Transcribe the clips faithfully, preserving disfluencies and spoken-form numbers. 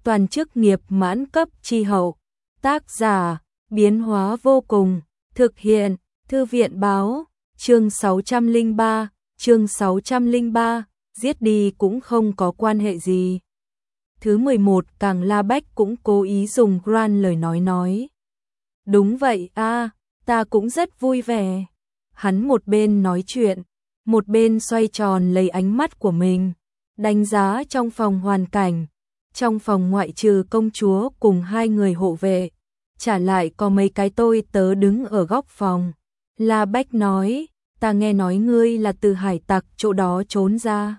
toàn chức nghiệp mãn cấp chi hậu. Tác giả, biến hóa vô cùng, thực hiện, thư viện báo, chương sáu trăm lẻ ba, chương sáu trăm lẻ ba, giết đi cũng không có quan hệ gì. Thứ mười một, Càng La Bách cũng cố ý dùng Gran lời nói nói. Đúng vậy a, ta cũng rất vui vẻ. Hắn một bên nói chuyện, một bên xoay tròn lấy ánh mắt của mình, đánh giá trong phòng hoàn cảnh. Trong phòng ngoại trừ công chúa cùng hai người hộ vệ, trả lại có mấy cái tôi tớ đứng ở góc phòng. La Bách nói, ta nghe nói ngươi là từ hải tặc chỗ đó trốn ra.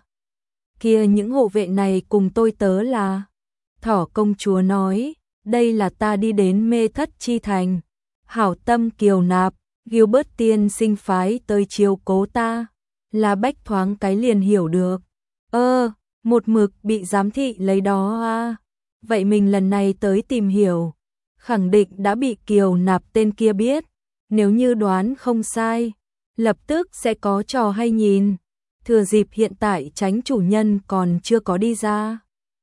Kia những hộ vệ này cùng tôi tớ là... Thỏ công chúa nói, đây là ta đi đến Mê Thất Chi Thành. Hảo tâm kiều nạp, Gilbert tiên sinh phái tới chiếu cố ta. La Bách thoáng cái liền hiểu được. Ơ, một mực bị giám thị lấy đó à. Vậy mình lần này tới tìm hiểu, khẳng định đã bị kiều nạp tên kia biết. Nếu như đoán không sai, lập tức sẽ có trò hay nhìn. Thừa dịp hiện tại tránh chủ nhân còn chưa có đi ra.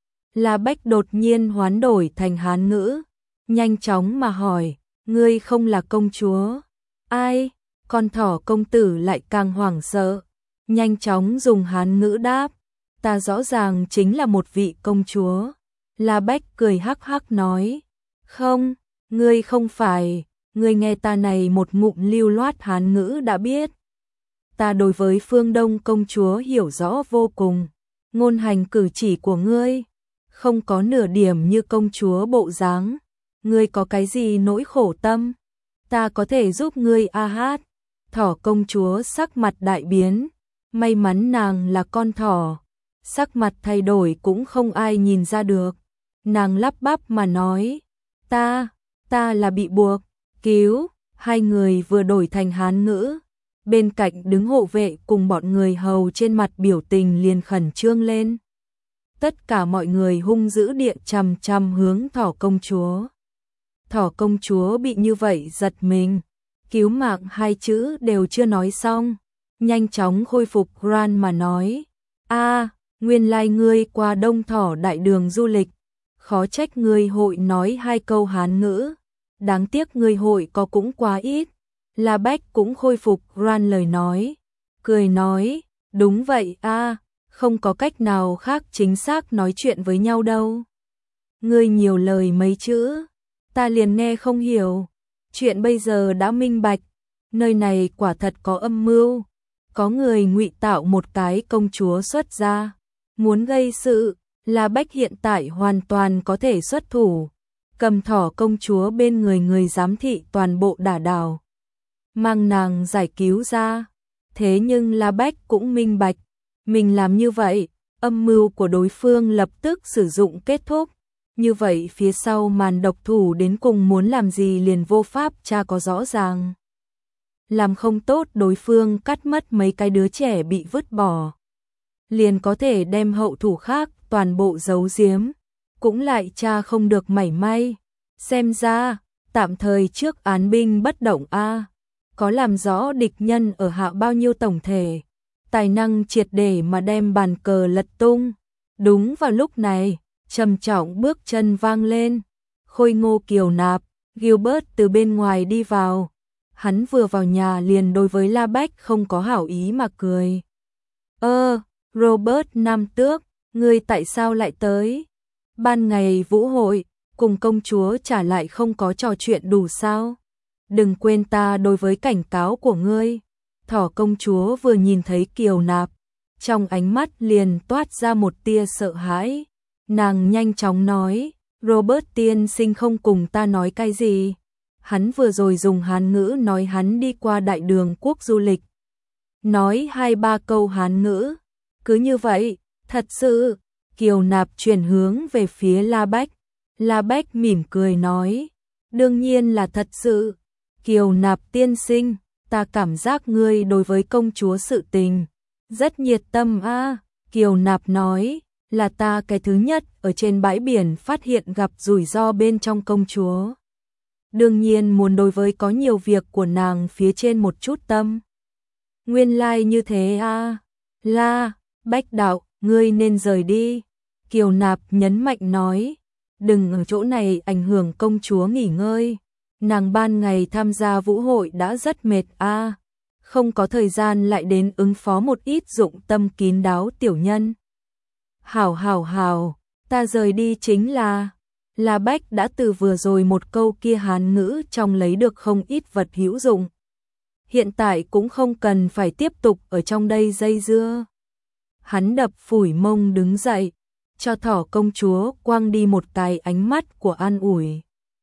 La Bách đột nhiên hoán đổi thành Hán ngữ, nhanh chóng mà hỏi, ngươi không là công chúa? Ai? Con thỏ công tử lại càng hoảng sợ, nhanh chóng dùng Hán ngữ đáp, ta rõ ràng chính là một vị công chúa. La Bách cười hắc hắc nói, không, ngươi không phải, ngươi nghe ta này một ngụm lưu loát Hán ngữ đã biết. Ta đối với Phương Đông công chúa hiểu rõ vô cùng, ngôn hành cử chỉ của ngươi không có nửa điểm như công chúa bộ dáng. Ngươi có cái gì nỗi khổ tâm? Ta có thể giúp ngươi a hát. Thỏ công chúa sắc mặt đại biến, may mắn nàng là con thỏ, sắc mặt thay đổi cũng không ai nhìn ra được. Nàng lắp bắp mà nói, ta, ta là bị buộc, cứu. Hai người vừa đổi thành Hán ngữ, bên cạnh đứng hộ vệ cùng bọn người hầu trên mặt biểu tình liền khẩn trương lên. Tất cả mọi người hung dữ địa chằm chằm hướng thỏ công chúa. Thỏ công chúa bị như vậy giật mình, cứu mạng hai chữ đều chưa nói xong, nhanh chóng khôi phục Gran mà nói, a, nguyên lai ngươi qua Đông Thỏ đại đường du lịch, khó trách ngươi hội nói hai câu Hán ngữ, đáng tiếc ngươi hội có cũng quá ít. La Bách cũng khôi phục Gran lời nói, cười nói, đúng vậy a, không có cách nào khác chính xác nói chuyện với nhau đâu. Ngươi nhiều lời mấy chữ, ta liền nghe không hiểu. Chuyện bây giờ đã minh bạch, nơi này quả thật có âm mưu, có người ngụy tạo một cái công chúa xuất ra, muốn gây sự. La Bách hiện tại hoàn toàn có thể xuất thủ, cầm thỏ công chúa bên người người giám thị toàn bộ đả đảo, mang nàng giải cứu ra. Thế nhưng La Bách cũng minh bạch, mình làm như vậy, âm mưu của đối phương lập tức sử dụng kết thúc. Như vậy phía sau màn độc thủ đến cùng muốn làm gì liền vô pháp tra có rõ ràng. Làm không tốt đối phương cắt mất mấy cái đứa trẻ bị vứt bỏ, liền có thể đem hậu thủ khác toàn bộ giấu giếm, cũng lại tra không được mảy may. Xem ra, tạm thời trước án binh bất động a, có làm rõ địch nhân ở hạ bao nhiêu tổng thể, tài năng triệt để mà đem bàn cờ lật tung. Đúng vào lúc này, trầm trọng bước chân vang lên, khôi ngô kiều nạp, Gilbert từ bên ngoài đi vào. Hắn vừa vào nhà liền đối với La Bách không có hảo ý mà cười. Ơ, Robert Nam Tước, ngươi tại sao lại tới? Ban ngày vũ hội, cùng công chúa trả lại không có trò chuyện đủ sao? Đừng quên ta đối với cảnh cáo của ngươi. Thỏ công chúa vừa nhìn thấy kiều nạp, trong ánh mắt liền toát ra một tia sợ hãi. Nàng nhanh chóng nói, Robert tiên sinh không cùng ta nói cái gì. Hắn vừa rồi dùng Hán ngữ nói hắn đi qua đại đường quốc du lịch. Nói hai ba câu Hán ngữ. Cứ như vậy, thật sự. Kiều nạp chuyển hướng về phía La Bách. La Bách mỉm cười nói, đương nhiên là thật sự. Kiều nạp tiên sinh, ta cảm giác ngươi đối với công chúa sự tình rất nhiệt tâm a. À. Kiều nạp nói, là ta cái thứ nhất ở trên bãi biển phát hiện gặp rủi ro bên trong công chúa. Đương nhiên muốn đối với có nhiều việc của nàng phía trên một chút tâm. Nguyên lai like như thế a. À. La, Bách đạo, ngươi nên rời đi. Kiều nạp nhấn mạnh nói, đừng ở chỗ này ảnh hưởng công chúa nghỉ ngơi. Nàng ban ngày tham gia vũ hội đã rất mệt a, không có thời gian lại đến ứng phó một ít dụng tâm kín đáo tiểu nhân. Hảo hảo hảo, ta rời đi chính là... La Bách đã từ vừa rồi một câu kia Hán ngữ trong lấy được không ít vật hữu dụng. Hiện tại cũng không cần phải tiếp tục ở trong đây dây dưa. Hắn đập phủi mông đứng dậy, cho thỏ công chúa quăng đi một cái ánh mắt của an ủi.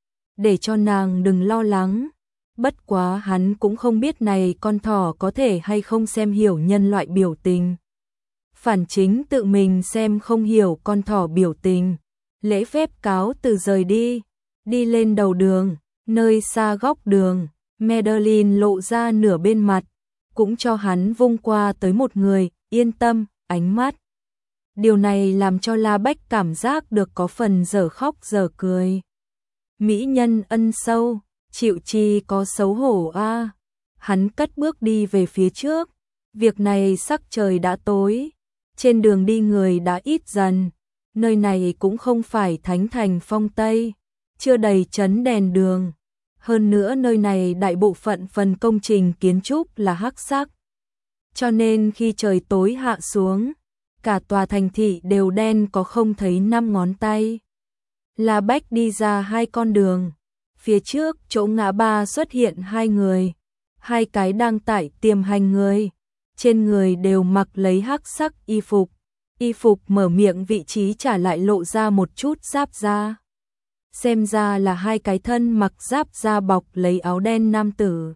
Để cho nàng đừng lo lắng. Bất quá hắn cũng không biết này con thỏ có thể hay không xem hiểu nhân loại biểu tình. Phản chính tự mình xem không hiểu con thỏ biểu tình. Lễ phép cáo từ rời đi, đi lên đầu đường, nơi xa góc đường, Madeline lộ ra nửa bên mặt, cũng cho hắn vung qua tới một người, yên tâm, ánh mắt. Điều này làm cho La Bách cảm giác được có phần dở khóc dở cười. Mỹ nhân ân sâu, chịu chi có xấu hổ a. Hắn cất bước đi về phía trước, việc này sắc trời đã tối, trên đường đi người đã ít dần. Nơi này cũng không phải thánh thành phong Tây, chưa đầy chấn đèn đường. Hơn nữa nơi này đại bộ phận phần công trình kiến trúc là hắc sắc. Cho nên khi trời tối hạ xuống, cả tòa thành thị đều đen có không thấy năm ngón tay. La Bách đi ra hai con đường. Phía trước chỗ ngã ba xuất hiện hai người. Hai cái đang tại tiềm hành người. Trên người đều mặc lấy hắc sắc y phục. Y phục mở miệng vị trí trả lại lộ ra một chút giáp da. Xem ra là hai cái thân mặc giáp da bọc lấy áo đen nam tử.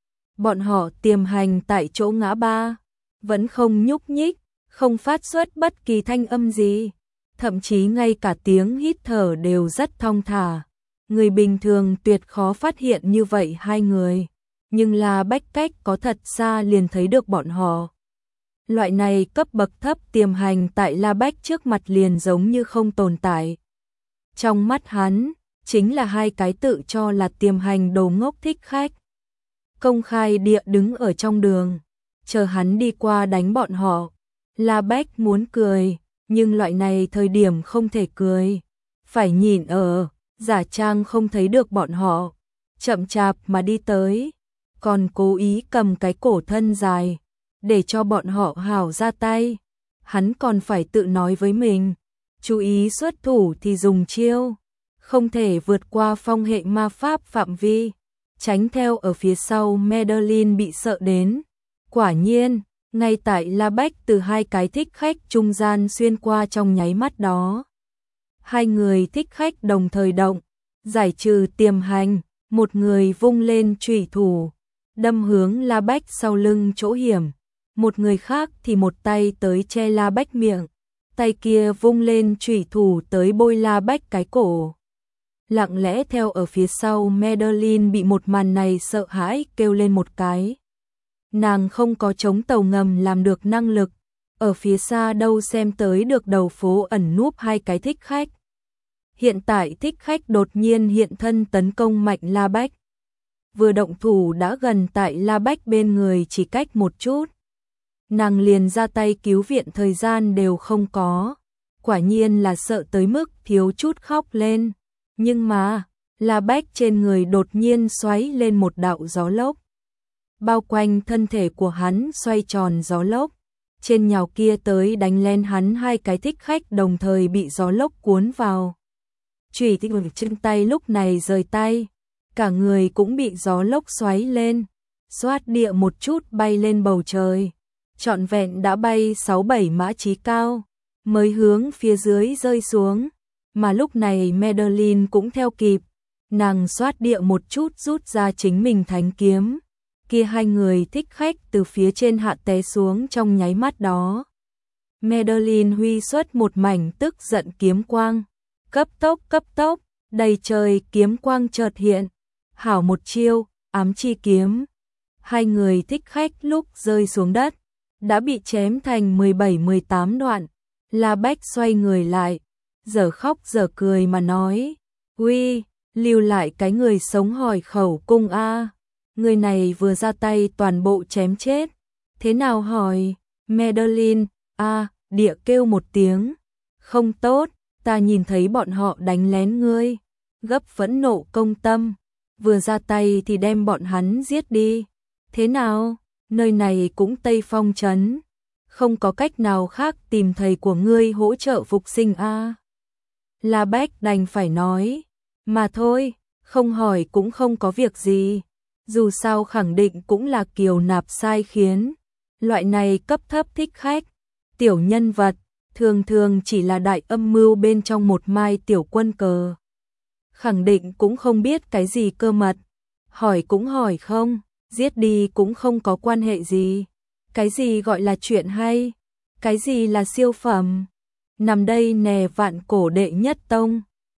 Bọn họ tiềm hành tại chỗ ngã ba, vẫn không nhúc nhích, không phát xuất bất kỳ thanh âm gì, thậm chí ngay cả tiếng hít thở đều rất thong thả. Người bình thường tuyệt khó phát hiện như vậy hai người, nhưng là Bách cách có thật xa liền thấy được bọn họ. Loại này cấp bậc thấp tiềm hành tại La Bách trước mặt liền giống như không tồn tại. Trong mắt hắn, chính là hai cái tự cho là tiềm hành đồ ngốc thích khách. Công khai địa đứng ở trong đường, chờ hắn đi qua đánh bọn họ. La Bách muốn cười, nhưng loại này thời điểm không thể cười. Phải nhìn ở, giả trang không thấy được bọn họ, chậm chạp mà đi tới, còn cố ý cầm cái cổ thân dài, để cho bọn họ hảo ra tay. Hắn còn phải tự nói với mình, chú ý xuất thủ thì dùng chiêu, không thể vượt qua phong hệ ma pháp phạm vi, tránh theo ở phía sau. Madeline bị sợ đến. Quả nhiên, ngay tại La Bách từ hai cái thích khách trung gian xuyên qua trong nháy mắt đó. Hai người thích khách đồng thời động, giải trừ tiềm hành, một người vung lên chủy thủ, đâm hướng La Bách sau lưng chỗ hiểm. Một người khác thì một tay tới che La Bách miệng, tay kia vung lên chủy thủ tới bôi La Bách cái cổ. Lặng lẽ theo ở phía sau. Madeline bị một màn này sợ hãi kêu lên một cái. Nàng không có chống tàu ngầm làm được năng lực, ở phía xa đâu xem tới được đầu phố ẩn núp hai cái thích khách. Hiện tại thích khách đột nhiên hiện thân tấn công mạnh La Bách. Vừa động thủ đã gần tại La Bách bên người chỉ cách một chút. Nàng liền ra tay cứu viện thời gian đều không có. Quả nhiên là sợ tới mức thiếu chút khóc lên. Nhưng mà, La Bách trên người đột nhiên xoáy lên một đạo gió lốc. Bao quanh thân thể của hắn xoay tròn gió lốc. Trên nhào kia tới đánh lên hắn hai cái thích khách đồng thời bị gió lốc cuốn vào. Chủy tích vực chân tay lúc này rời tay. Cả người cũng bị gió lốc xoáy lên. Xoát địa một chút bay lên bầu trời. Trọn vẹn đã bay sáu bảy mã chí cao. Mới hướng phía dưới rơi xuống. Mà lúc này Madeline cũng theo kịp. Nàng xoát địa một chút rút ra chính mình thánh kiếm. Kia hai người thích khách từ phía trên hạ té xuống trong nháy mắt đó. Madeline huy xuất một mảnh tức giận kiếm quang. Cấp tốc cấp tốc, đầy trời kiếm quang chợt hiện. Hảo một chiêu, ám chi kiếm. Hai người thích khách lúc rơi xuống đất, đã bị chém thành mười bảy mười tám đoạn. La Bách xoay người lại, giờ khóc giờ cười mà nói. Uy, lưu lại cái người sống hỏi khẩu cung a. Người này vừa ra tay toàn bộ chém chết. Thế nào hỏi? Madeline, a, địa kêu một tiếng. Không tốt, ta nhìn thấy bọn họ đánh lén ngươi, gấp phẫn nộ công tâm, vừa ra tay thì đem bọn hắn giết đi. Thế nào, nơi này cũng Tây Phong trấn, không có cách nào khác tìm thầy của ngươi hỗ trợ phục sinh a à? La Bách đành phải nói, mà thôi, không hỏi cũng không có việc gì, dù sao khẳng định cũng là Kiều Nạp sai khiến, loại này cấp thấp thích khách, tiểu nhân vật, thường thường chỉ là đại âm mưu bên trong một mai tiểu quân cờ. Khẳng định cũng không biết cái gì cơ mật, hỏi cũng hỏi không, giết đi cũng không có quan hệ gì. Cái gì gọi là chuyện hay, cái gì là siêu phẩm, nằm đây nè vạn cổ đệ nhất tông.